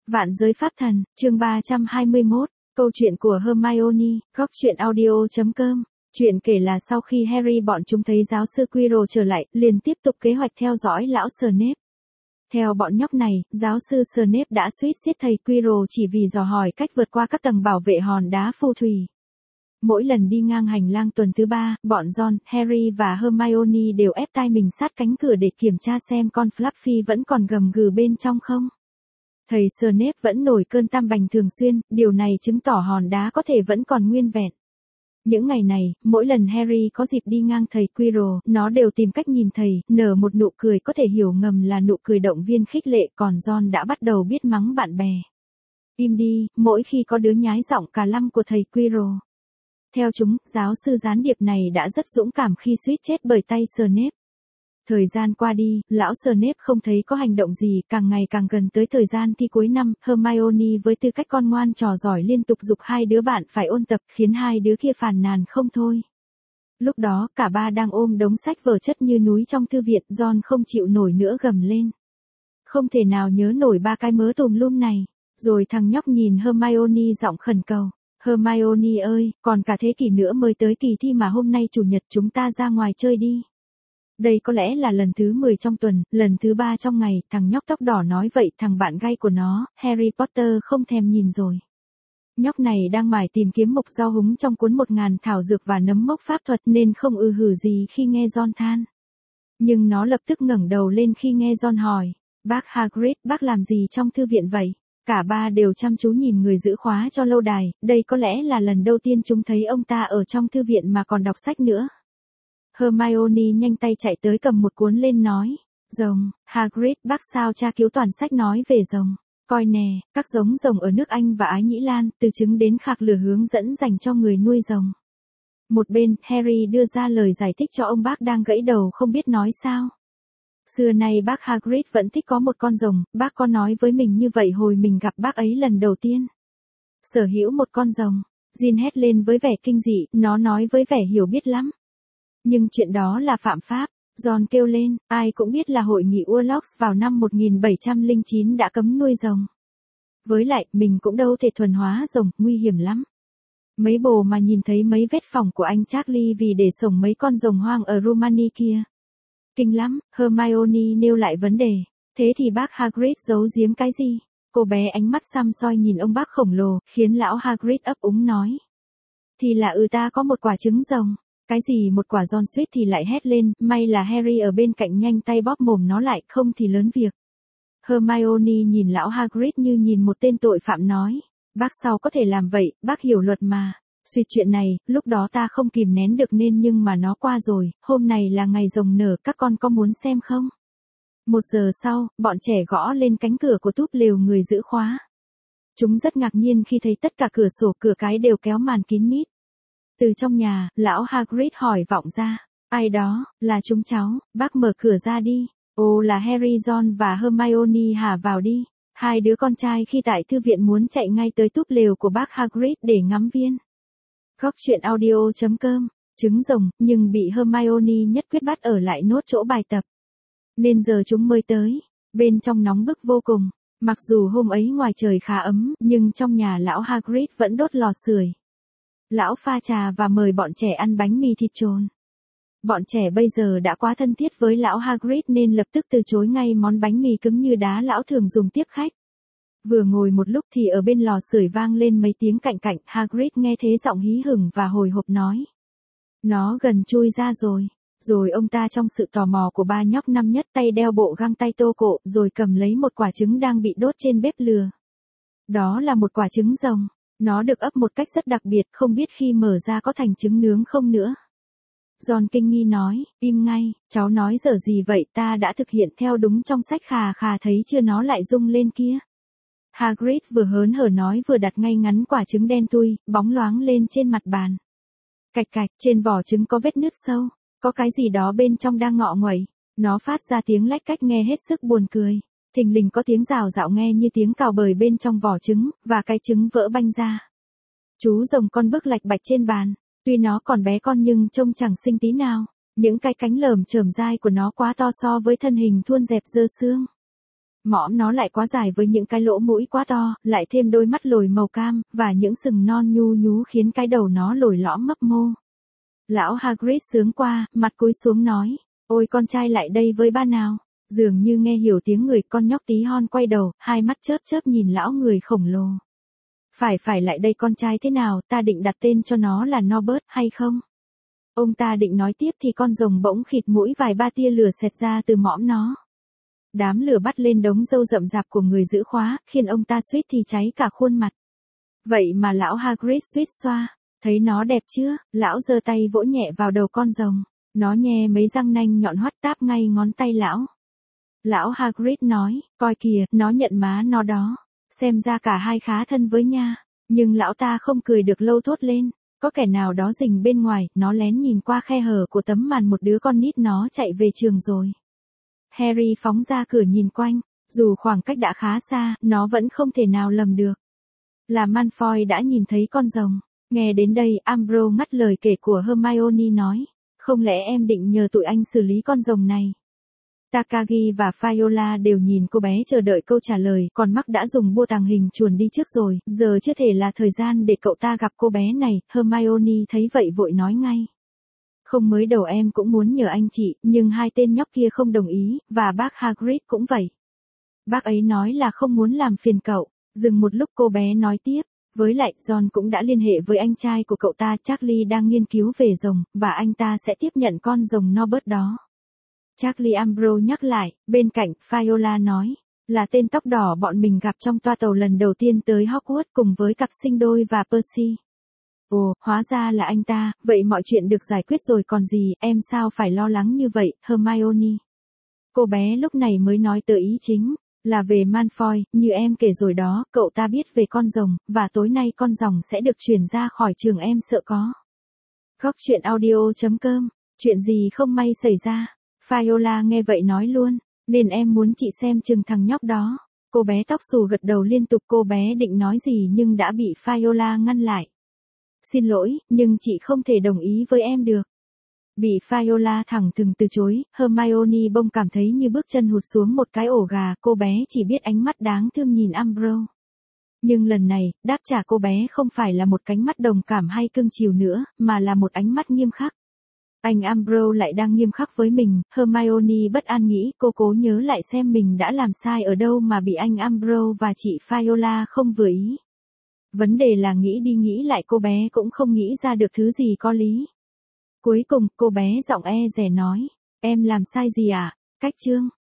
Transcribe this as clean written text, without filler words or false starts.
Vạn giới pháp thần, chương 321, câu chuyện của Hermione, góc truyện audio.com. Chuyện kể là sau khi Harry bọn chúng thấy giáo sư Quirrell trở lại, liền tiếp tục kế hoạch theo dõi lão Snape. Theo bọn nhóc này, giáo sư Snape đã suýt giết thầy Quirrell chỉ vì dò hỏi cách vượt qua các tầng bảo vệ hòn đá phù thủy. Mỗi lần đi ngang hành lang tuần thứ 3, bọn Ron, Harry và Hermione đều ép tai mình sát cánh cửa để kiểm tra xem con Fluffy vẫn còn gầm gừ bên trong không. Thầy Snape vẫn nổi cơn tam bành thường xuyên, điều này chứng tỏ hòn đá có thể vẫn còn nguyên vẹn. Những ngày này, mỗi lần Harry có dịp đi ngang thầy Quirrell, nó đều tìm cách nhìn thầy, nở một nụ cười có thể hiểu ngầm là nụ cười động viên khích lệ, còn Ron đã bắt đầu biết mắng bạn bè. Im đi, mỗi khi có đứa nhái giọng cà lăm của thầy Quirrell. Theo chúng, giáo sư gián điệp này đã rất dũng cảm khi suýt chết bởi tay Snape. Thời gian qua đi, lão Snape không thấy có hành động gì, càng ngày càng gần tới thời gian thi cuối năm, Hermione với tư cách con ngoan trò giỏi liên tục giục hai đứa bạn phải ôn tập, khiến hai đứa kia phàn nàn không thôi. Lúc đó, cả ba đang ôm đống sách vở chất như núi trong thư viện, Ron không chịu nổi nữa gầm lên. Không thể nào nhớ nổi ba cái mớ tùm lum này. Rồi thằng nhóc nhìn Hermione giọng khẩn cầu. Hermione ơi, còn cả thế kỷ nữa mới tới kỳ thi mà hôm nay chủ nhật chúng ta ra ngoài chơi đi. Đây có lẽ là lần thứ 10 trong tuần, lần thứ 3 trong ngày, thằng nhóc tóc đỏ nói vậy, thằng bạn gay của nó, Harry Potter không thèm nhìn rồi. Nhóc này đang mải tìm kiếm mộc rau húng trong cuốn 1000 thảo dược và nấm mốc pháp thuật nên không hử gì khi nghe Ron than. Nhưng nó lập tức ngẩng đầu lên khi nghe Ron hỏi, bác Hagrid, bác làm gì trong thư viện vậy? Cả ba đều chăm chú nhìn người giữ khóa cho lâu đài, đây có lẽ là lần đầu tiên chúng thấy ông ta ở trong thư viện mà còn đọc sách nữa. Hermione nhanh tay chạy tới cầm một cuốn lên nói, rồng, Hagrid, bác sao tra cứu toàn sách nói về rồng. Coi nè, các giống rồng ở nước Anh và Ái Nhĩ Lan, từ trứng đến khạc lửa hướng dẫn dành cho người nuôi rồng. Một bên, Harry đưa ra lời giải thích cho ông bác đang gãy đầu không biết nói sao. Xưa nay bác Hagrid vẫn thích có một con rồng, bác có nói với mình như vậy hồi mình gặp bác ấy lần đầu tiên. Sở hữu một con rồng, Jin hét lên với vẻ kinh dị, nó nói với vẻ hiểu biết lắm. Nhưng chuyện đó là phạm pháp, Ron kêu lên, ai cũng biết là hội nghị Urlox vào năm 1709 đã cấm nuôi rồng. Với lại, mình cũng đâu thể thuần hóa rồng, nguy hiểm lắm. Mấy bồ mà nhìn thấy mấy vết phỏng của anh Charlie vì để sổng mấy con rồng hoang ở Romani kia. Kinh lắm, Hermione nêu lại vấn đề. Thế thì bác Hagrid giấu giếm cái gì? Cô bé ánh mắt săm soi nhìn ông bác khổng lồ, khiến lão Hagrid ấp úng nói. Thì là ta có một quả trứng rồng. Cái gì một quả? Ron suýt thì lại hét lên, may là Harry ở bên cạnh nhanh tay bóp mồm nó lại, không thì lớn việc. Hermione nhìn lão Hagrid như nhìn một tên tội phạm nói. Bác sao có thể làm vậy, bác hiểu luật mà. Suy chuyện này, lúc đó ta không kìm nén được nên nhưng mà nó qua rồi, hôm này là ngày rồng nở, các con có muốn xem không? 1 giờ sau, bọn trẻ gõ lên cánh cửa của túp lều người giữ khóa. Chúng rất ngạc nhiên khi thấy tất cả cửa sổ cửa cái đều kéo màn kín mít. Từ trong nhà, lão Hagrid hỏi vọng ra, ai đó, là chúng cháu, bác mở cửa ra đi. Ồ là Harry, Ron và Hermione hả, vào đi. Hai đứa con trai khi tại thư viện muốn chạy ngay tới túp lều của bác Hagrid để ngắm viên. Góc truyện audio.com, trứng rồng, nhưng bị Hermione nhất quyết bắt ở lại nốt chỗ bài tập. Nên giờ chúng mới tới, bên trong nóng bức vô cùng. Mặc dù hôm ấy ngoài trời khá ấm, nhưng trong nhà lão Hagrid vẫn đốt lò sưởi. Lão pha trà và mời bọn trẻ ăn bánh mì thịt trồn. Bọn trẻ bây giờ đã quá thân thiết với lão Hagrid nên lập tức từ chối ngay món bánh mì cứng như đá lão thường dùng tiếp khách. Vừa ngồi một lúc thì ở bên lò sưởi vang lên mấy tiếng cạnh cạnh, Hagrid nghe thế giọng hí hửng và hồi hộp nói. Nó gần chui ra rồi. Rồi ông ta trong sự tò mò của ba nhóc năm nhất tay đeo bộ găng tay tô cộ rồi cầm lấy một quả trứng đang bị đốt trên bếp lửa. Đó là một quả trứng rồng. Nó được ấp một cách rất đặc biệt, không biết khi mở ra có thành trứng nướng không nữa. Ron kinh nghi nói, im ngay, cháu nói dở gì vậy, ta đã thực hiện theo đúng trong sách khà khà thấy chưa, nó lại rung lên kia. Hagrid vừa hớn hở nói vừa đặt ngay ngắn quả trứng đen tui, bóng loáng lên trên mặt bàn. Cạch cạch, trên vỏ trứng có vết nứt sâu, có cái gì đó bên trong đang ngọ nguậy. Nó phát ra tiếng lách cách nghe hết sức buồn cười. Thình lình có tiếng rào rạo nghe như tiếng cào bời bên trong vỏ trứng, và cái trứng vỡ banh ra. Chú rồng con bước lạch bạch trên bàn, tuy nó còn bé con nhưng trông chẳng xinh tí nào, những cái cánh lởm chởm dai của nó quá to so với thân hình thuôn dẹp dơ xương. Mõm nó lại quá dài với những cái lỗ mũi quá to, lại thêm đôi mắt lồi màu cam, và những sừng non nhu nhú khiến cái đầu nó lồi lõm mấp mô. Lão Hagrid sướng qua, mặt cúi xuống nói, ôi con trai lại đây với ba nào. Dường như nghe hiểu tiếng người, con nhóc tí hon quay đầu, hai mắt chớp chớp nhìn lão người khổng lồ. Phải lại đây con trai thế nào, ta định đặt tên cho nó là Norbert hay không? Ông ta định nói tiếp thì con rồng bỗng khịt mũi vài ba tia lửa xẹt ra từ mõm nó. Đám lửa bắt lên đống râu rậm rạp của người giữ khóa, khiến ông ta suýt thì cháy cả khuôn mặt. Vậy mà lão Hagrid suýt xoa, thấy nó đẹp chưa? Lão giơ tay vỗ nhẹ vào đầu con rồng, nó nhe mấy răng nanh nhọn hoắt táp ngay ngón tay lão. Lão Hagrid nói, coi kìa, nó nhận má nó đó, xem ra cả hai khá thân với nha. Nhưng lão ta không cười được lâu thốt lên, có kẻ nào đó rình bên ngoài, nó lén nhìn qua khe hở của tấm màn một đứa con nít nó chạy về trường rồi. Harry phóng ra cửa nhìn quanh, dù khoảng cách đã khá xa, nó vẫn không thể nào lầm được. Là Malfoy đã nhìn thấy con rồng. Nghe đến đây, Umbro ngắt lời kể của Hermione nói, không lẽ em định nhờ tụi anh xử lý con rồng này? Takagi và Viola đều nhìn cô bé chờ đợi câu trả lời, còn Mark đã dùng bùa tàng hình chuồn đi trước rồi, giờ chưa thể là thời gian để cậu ta gặp cô bé này. Hermione thấy vậy vội nói ngay. Không, mới đầu em cũng muốn nhờ anh chị, nhưng hai tên nhóc kia không đồng ý, và bác Hagrid cũng vậy. Bác ấy nói là không muốn làm phiền cậu. Dừng một lúc cô bé nói tiếp, với lại John cũng đã liên hệ với anh trai của cậu ta, Charlie đang nghiên cứu về rồng, và anh ta sẽ tiếp nhận con rồng Norbert đó. Charlie Umbro nhắc lại, bên cạnh, Viola nói, là tên tóc đỏ bọn mình gặp trong toa tàu lần đầu tiên tới Hogwarts cùng với cặp sinh đôi và Percy. Ồ, hóa ra là anh ta, vậy mọi chuyện được giải quyết rồi còn gì, em sao phải lo lắng như vậy, Hermione. Cô bé lúc này mới nói tới ý chính, là về Malfoy, như em kể rồi đó, cậu ta biết về con rồng, và tối nay con rồng sẽ được chuyển ra khỏi trường, em sợ có. Góc truyện audio.com, chuyện gì không may xảy ra. Viola nghe vậy nói luôn, nên em muốn chị xem chừng thằng nhóc đó. Cô bé tóc xù gật đầu liên tục, cô bé định nói gì nhưng đã bị Viola ngăn lại. Xin lỗi, nhưng chị không thể đồng ý với em được. Bị Viola thẳng thừng từ chối, Hermione bỗng cảm thấy như bước chân hụt xuống một cái ổ gà, cô bé chỉ biết ánh mắt đáng thương nhìn Umbro. Nhưng lần này, đáp trả cô bé không phải là một cánh mắt đồng cảm hay cưng chiều nữa, mà là một ánh mắt nghiêm khắc. Anh Umbro lại đang nghiêm khắc với mình, Hermione bất an nghĩ, cô cố nhớ lại xem mình đã làm sai ở đâu mà bị anh Umbro và chị Viola không vừa ý. Vấn đề là nghĩ đi nghĩ lại cô bé cũng không nghĩ ra được thứ gì có lý. Cuối cùng, cô bé giọng e dè nói, em làm sai gì à? Cách chương